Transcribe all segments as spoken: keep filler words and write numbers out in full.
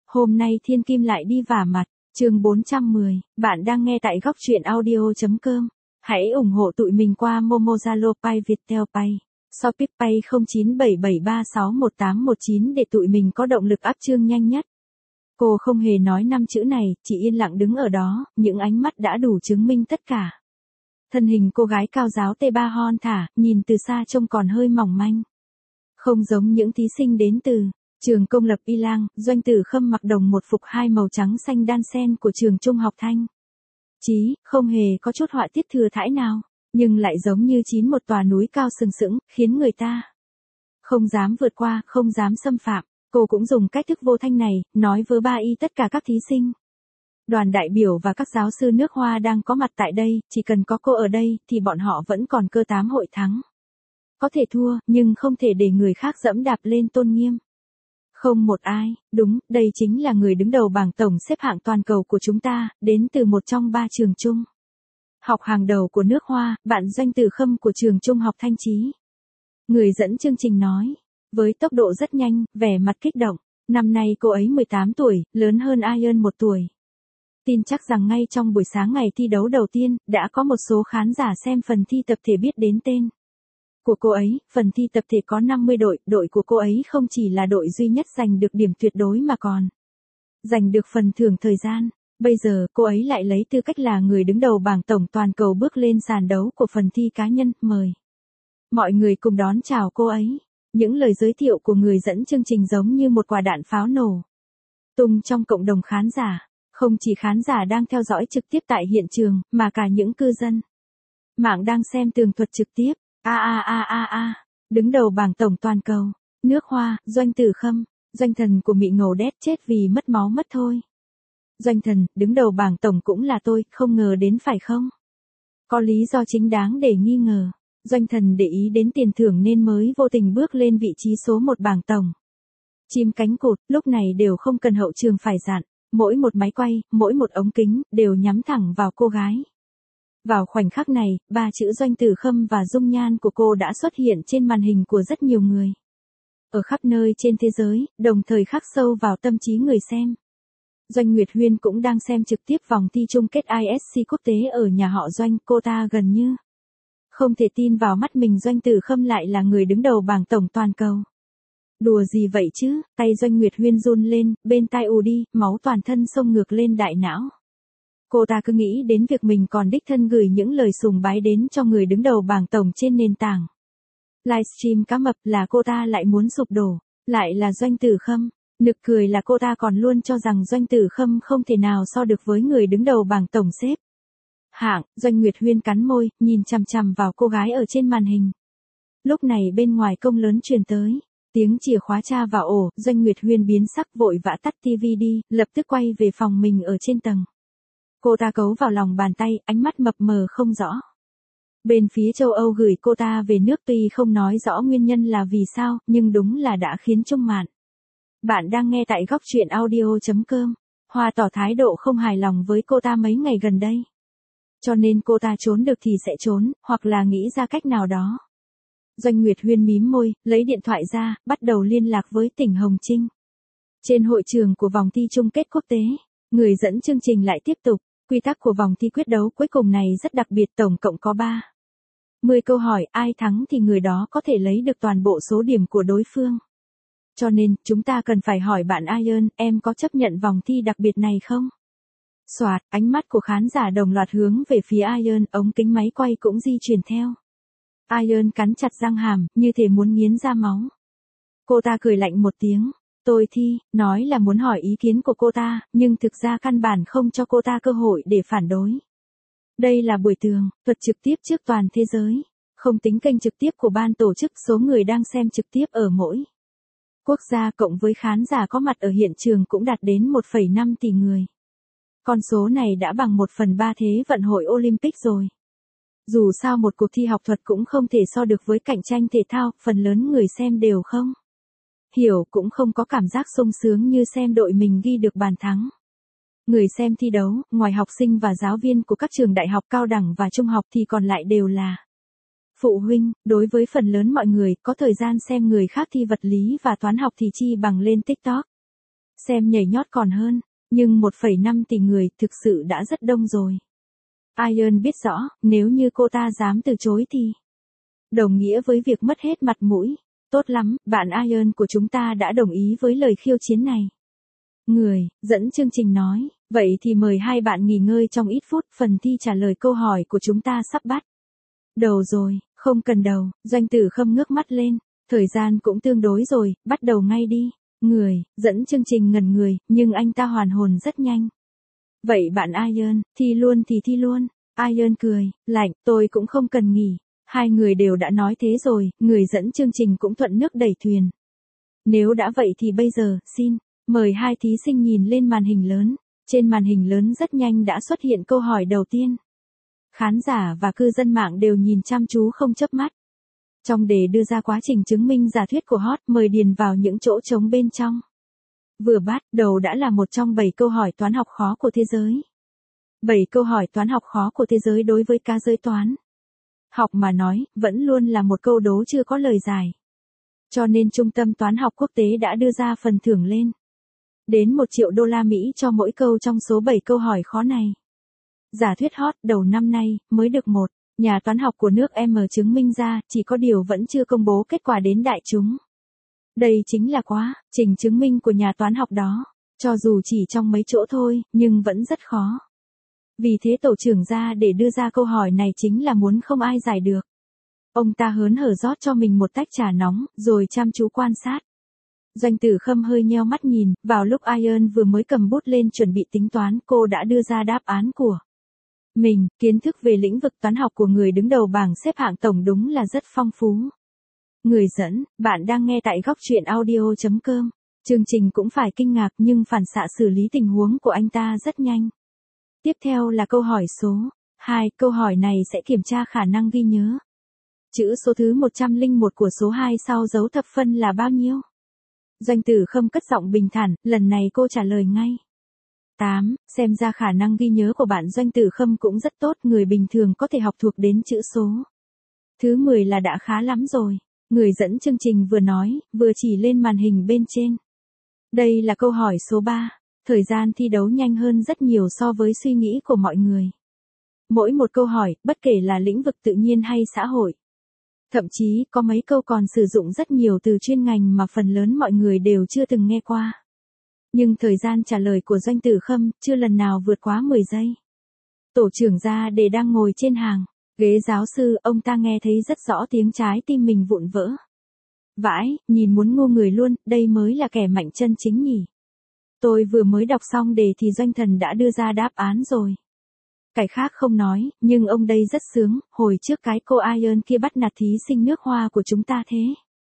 Hôm nay Thiên Kim lại đi vả mặt, chương bốn trăm mười, bạn đang nghe tại góc truyện audio.com. Hãy ủng hộ tụi mình qua Momo, Zalo Pay, Viettel Pay, Shopee Pay không chín bảy bảy ba sáu một tám một chín để tụi mình có động lực up chương nhanh nhất. Cô không hề nói năm chữ này, chỉ yên lặng đứng ở đó, những ánh mắt đã đủ chứng minh tất cả. Thân hình cô gái cao giáo tê ba hon thả, nhìn từ xa trông còn hơi mỏng manh. Không giống những thí sinh đến từ trường công lập Y Lang, Doanh Tử Khâm mặc đồng một phục hai màu trắng xanh đan xen của trường trung học Thanh Chí, không hề có chút họa tiết thừa thãi nào, nhưng lại giống như chín một tòa núi cao sừng sững, khiến người ta không dám vượt qua, không dám xâm phạm. Cô cũng dùng cách thức vô thanh này, nói với ba y tất cả các thí sinh. Đoàn đại biểu và các giáo sư nước Hoa đang có mặt tại đây, chỉ cần có cô ở đây, thì bọn họ vẫn còn cơ tám hội thắng. Có thể thua, nhưng không thể để người khác dẫm đạp lên tôn nghiêm. Không một ai, đúng, đây chính là người đứng đầu bảng tổng xếp hạng toàn cầu của chúng ta, đến từ một trong ba trường trung học hàng đầu của nước Hoa, bạn Doanh Tử Khâm của trường trung học Thanh Chí. Người dẫn chương trình nói, với tốc độ rất nhanh, vẻ mặt kích động. Năm nay cô ấy mười tám tuổi, lớn hơn Ian một tuổi. Tin chắc rằng ngay trong buổi sáng ngày thi đấu đầu tiên, đã có một số khán giả xem phần thi tập thể biết đến tên của cô ấy. Phần thi tập thể có năm mươi đội, đội của cô ấy không chỉ là đội duy nhất giành được điểm tuyệt đối mà còn giành được phần thưởng thời gian. Bây giờ, cô ấy lại lấy tư cách là người đứng đầu bảng tổng toàn cầu bước lên sàn đấu của phần thi cá nhân. Mời mọi người cùng đón chào cô ấy. Những lời giới thiệu của người dẫn chương trình giống như một quả đạn pháo nổ tung trong cộng đồng khán giả. Không chỉ khán giả đang theo dõi trực tiếp tại hiện trường, mà cả những cư dân mạng đang xem tường thuật trực tiếp. A a a a a, đứng đầu bảng tổng toàn cầu, nước Hoa, Doanh Tử Khâm, doanh thần của Mị Ngầu Đét chết vì mất máu mất thôi. Doanh thần, đứng đầu bảng tổng cũng là tôi, không ngờ đến phải không? Có lý do chính đáng để nghi ngờ. Doanh thần để ý đến tiền thưởng nên mới vô tình bước lên vị trí số một bảng tổng. Chim cánh cụt, lúc này đều không cần hậu trường phải dặn, mỗi một máy quay, mỗi một ống kính, đều nhắm thẳng vào cô gái. Vào khoảnh khắc này, ba chữ Doanh Tử Khâm và dung nhan của cô đã xuất hiện trên màn hình của rất nhiều người ở khắp nơi trên thế giới, đồng thời khắc sâu vào tâm trí người xem. Doanh Nguyệt Huyên cũng đang xem trực tiếp vòng thi chung kết i ét xê quốc tế ở nhà họ Doanh. Cô ta gần như không thể tin vào mắt mình, Doanh Tử Khâm lại là người đứng đầu bảng tổng toàn cầu. Đùa gì vậy chứ? Tay Doanh Nguyệt Huyên run lên, bên tai ù đi, máu toàn thân xông ngược lên đại não. Cô ta cứ nghĩ đến việc mình còn đích thân gửi những lời sùng bái đến cho người đứng đầu bảng tổng trên nền tảng livestream cá mập, là cô ta lại muốn sụp đổ. Lại là Doanh Tử Khâm. Nực cười là cô ta còn luôn cho rằng Doanh Tử Khâm không thể nào so được với người đứng đầu bảng tổng xếp hạng. Doanh Nguyệt Huyên cắn môi, nhìn chằm chằm vào cô gái ở trên màn hình. Lúc này bên ngoài công lớn truyền tới tiếng chìa khóa tra vào ổ. Doanh Nguyệt Huyên biến sắc, vội vã tắt tivi đi, lập tức quay về phòng mình ở trên tầng. Cô ta cấu vào lòng bàn tay, ánh mắt mập mờ không rõ. Bên phía châu Âu gửi cô ta về nước tuy không nói rõ nguyên nhân là vì sao, nhưng đúng là đã khiến Trung Mạn. Bạn đang nghe tại góc truyện audio.com. Hoa tỏ thái độ không hài lòng với cô ta mấy ngày gần đây. Cho nên cô ta trốn được thì sẽ trốn, hoặc là nghĩ ra cách nào đó. Doanh Nguyệt Huyên mím môi, lấy điện thoại ra, bắt đầu liên lạc với Tỉnh Hồng Trinh. Trên hội trường của vòng thi chung kết quốc tế, người dẫn chương trình lại tiếp tục. Quy tắc của vòng thi quyết đấu cuối cùng này rất đặc biệt, tổng cộng có ba mươi câu hỏi, ai thắng thì người đó có thể lấy được toàn bộ số điểm của đối phương. Cho nên, chúng ta cần phải hỏi bạn Ian, em có chấp nhận vòng thi đặc biệt này không? Soạt, ánh mắt của khán giả đồng loạt hướng về phía Ian, ống kính máy quay cũng di chuyển theo. Ian cắn chặt răng hàm, như thể muốn nghiến ra máu. Cô ta cười lạnh một tiếng. Tôi thi, nói là muốn hỏi ý kiến của cô ta, nhưng thực ra căn bản không cho cô ta cơ hội để phản đối. Đây là buổi tường thuật trực tiếp trước toàn thế giới. Không tính kênh trực tiếp của ban tổ chức, số người đang xem trực tiếp ở mỗi quốc gia cộng với khán giả có mặt ở hiện trường cũng đạt đến một phẩy năm tỷ người. Con số này đã bằng một phần ba Thế vận hội Olympic rồi. Dù sao một cuộc thi học thuật cũng không thể so được với cạnh tranh thể thao, phần lớn người xem đều không hiểu, cũng không có cảm giác sung sướng như xem đội mình ghi được bàn thắng. Người xem thi đấu, ngoài học sinh và giáo viên của các trường đại học cao đẳng và trung học thì còn lại đều là phụ huynh. Đối với phần lớn mọi người, có thời gian xem người khác thi vật lý và toán học thì chi bằng lên TikTok, Xem nhảy nhót còn hơn, nhưng một phẩy năm tỷ người thực sự đã rất đông rồi. Ian biết rõ, nếu như cô ta dám từ chối thì đồng nghĩa với việc mất hết mặt mũi. Tốt lắm, bạn Ian của chúng ta đã đồng ý với lời khiêu chiến này. Người dẫn chương trình nói, vậy thì mời hai bạn nghỉ ngơi trong ít phút, phần thi trả lời câu hỏi của chúng ta sắp bắt đầu rồi. Không cần đầu, Doanh Tử Khâm ngước mắt lên, thời gian cũng tương đối rồi, bắt đầu ngay đi. Người dẫn chương trình ngẩn người, nhưng anh ta hoàn hồn rất nhanh. Vậy bạn Ian, thi luôn thì thi luôn. Ian cười, lạnh, tôi cũng không cần nghỉ. Hai người đều đã nói thế rồi, người dẫn chương trình cũng thuận nước đẩy thuyền. Nếu đã vậy thì bây giờ, xin, mời hai thí sinh nhìn lên màn hình lớn. Trên màn hình lớn rất nhanh đã xuất hiện câu hỏi đầu tiên. Khán giả và cư dân mạng đều nhìn chăm chú không chớp mắt. Trong đề đưa ra quá trình chứng minh giả thuyết của Hot, mời điền vào những chỗ trống bên trong. Vừa bắt đầu đã là một trong bảy câu hỏi toán học khó của thế giới. bảy câu hỏi toán học khó của thế giới đối với cá giới toán học mà nói, vẫn luôn là một câu đố chưa có lời giải. Cho nên Trung tâm Toán học Quốc tế đã đưa ra phần thưởng lên đến một triệu đô la Mỹ cho mỗi câu trong số bảy câu hỏi khó này. Giả thuyết Hot đầu năm nay mới được một nhà toán học của nước M chứng minh ra, chỉ có điều vẫn chưa công bố kết quả đến đại chúng. Đây chính là quá trình chứng minh của nhà toán học đó, cho dù chỉ trong mấy chỗ thôi, nhưng vẫn rất khó. Vì thế tổ trưởng ra để đưa ra câu hỏi này chính là muốn không ai giải được. Ông ta hớn hở rót cho mình một tách trà nóng, rồi chăm chú quan sát. Doanh Tử Khâm hơi nheo mắt nhìn, vào lúc Ian vừa mới cầm bút lên chuẩn bị tính toán, cô đã đưa ra đáp án của mình. Kiến thức về lĩnh vực toán học của người đứng đầu bảng xếp hạng tổng đúng là rất phong phú. Người dẫn, bạn đang nghe tại góc truyện audio chấm com. Chương trình cũng phải kinh ngạc nhưng phản xạ xử lý tình huống của anh ta rất nhanh. Tiếp theo là câu hỏi số hai, câu hỏi này sẽ kiểm tra khả năng ghi nhớ. Chữ số thứ một trăm lẻ một của số hai sau dấu thập phân là bao nhiêu? Doanh Tử Khâm cất giọng bình thản, lần này cô trả lời ngay. tám, xem ra khả năng ghi nhớ của bạn Doanh Tử Khâm cũng rất tốt, người bình thường có thể học thuộc đến chữ số thứ mười là đã khá lắm rồi. Người dẫn chương trình vừa nói, vừa chỉ lên màn hình bên trên. Đây là câu hỏi số ba. Thời gian thi đấu nhanh hơn rất nhiều so với suy nghĩ của mọi người. Mỗi một câu hỏi, bất kể là lĩnh vực tự nhiên hay xã hội. Thậm chí, có mấy câu còn sử dụng rất nhiều từ chuyên ngành mà phần lớn mọi người đều chưa từng nghe qua. Nhưng thời gian trả lời của Doanh Tử Khâm chưa lần nào vượt quá mười giây. Tổ trưởng ra để đang ngồi trên hàng ghế giáo sư, ông ta nghe thấy rất rõ tiếng trái tim mình vụn vỡ. Vãi, nhìn muốn ngu người luôn, đây mới là kẻ mạnh chân chính nhỉ. Tôi vừa mới đọc xong đề thì Doanh Thần đã đưa ra đáp án rồi. Cái khác không nói, nhưng ông đây rất sướng, hồi trước cái cô Ian kia bắt nạt thí sinh nước Hoa của chúng ta thế.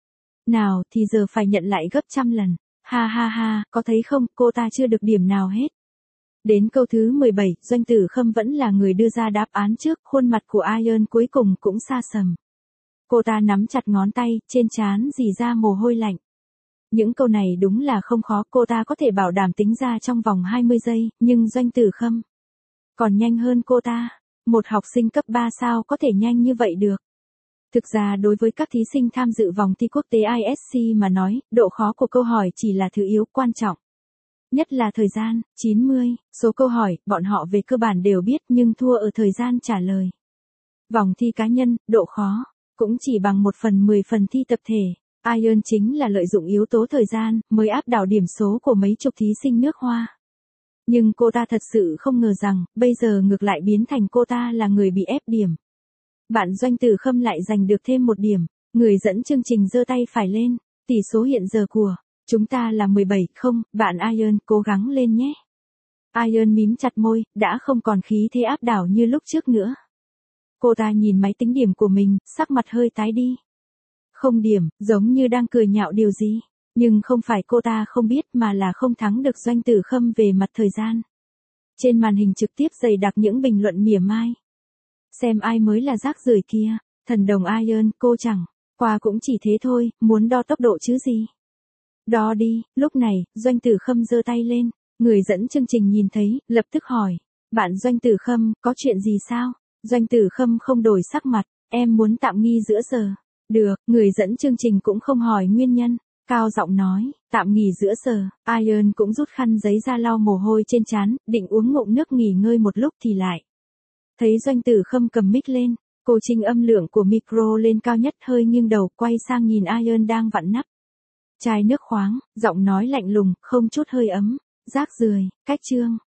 Nào thì giờ phải nhận lại gấp trăm lần. Ha ha ha, có thấy không, cô ta chưa được điểm nào hết. Đến câu thứ mười bảy, Doanh Tử Khâm vẫn là người đưa ra đáp án trước, khuôn mặt của Ian cuối cùng cũng xa sầm. Cô ta nắm chặt ngón tay, trên trán rỉ ra mồ hôi lạnh. Những câu này đúng là không khó, cô ta có thể bảo đảm tính ra trong vòng hai mươi giây, nhưng Doanh Tử Khâm còn nhanh hơn cô ta. Một học sinh cấp ba sao có thể nhanh như vậy được. Thực ra đối với các thí sinh tham dự vòng thi quốc tế I S C mà nói, độ khó của câu hỏi chỉ là thứ yếu, quan trọng nhất là thời gian. chín mươi, số câu hỏi, bọn họ về cơ bản đều biết nhưng thua ở thời gian trả lời. Vòng thi cá nhân, độ khó cũng chỉ bằng một phần mười phần thi tập thể. Ian chính là lợi dụng yếu tố thời gian, mới áp đảo điểm số của mấy chục thí sinh nước Hoa. Nhưng cô ta thật sự không ngờ rằng, bây giờ ngược lại biến thành cô ta là người bị ép điểm. Bạn Doanh Tử Khâm lại giành được thêm một điểm. Người dẫn chương trình giơ tay phải lên. Tỷ số hiện giờ của chúng ta là mười bảy không, bạn Ian, cố gắng lên nhé. Ian mím chặt môi, đã không còn khí thế áp đảo như lúc trước nữa. Cô ta nhìn máy tính điểm của mình, sắc mặt hơi tái đi. Không điểm, giống như đang cười nhạo điều gì. Nhưng không phải cô ta không biết mà là không thắng được Doanh Tử Khâm về mặt thời gian. Trên màn hình trực tiếp dày đặc những bình luận mỉa mai. Xem ai mới là rác rưởi kia, thần đồng Ian, cô chẳng qua cũng chỉ thế thôi, muốn đo tốc độ chứ gì. Đo đi. Lúc này, Doanh Tử Khâm giơ tay lên, người dẫn chương trình nhìn thấy, lập tức hỏi, bạn Doanh Tử Khâm, có chuyện gì sao? Doanh Tử Khâm không đổi sắc mặt, em muốn tạm nghi giữa giờ. Được, người dẫn chương trình cũng không hỏi nguyên nhân, cao giọng nói, tạm nghỉ giữa giờ. Ian cũng rút khăn giấy ra lau mồ hôi trên trán, định uống ngụm nước nghỉ ngơi một lúc thì lại thấy Doanh Tử Khâm cầm mic lên, cô chỉnh âm lượng của micro lên cao nhất, hơi nghiêng đầu quay sang nhìn Ian đang vặn nắp chai nước khoáng, giọng nói lạnh lùng, không chút hơi ấm, rác rưởi, cách chương.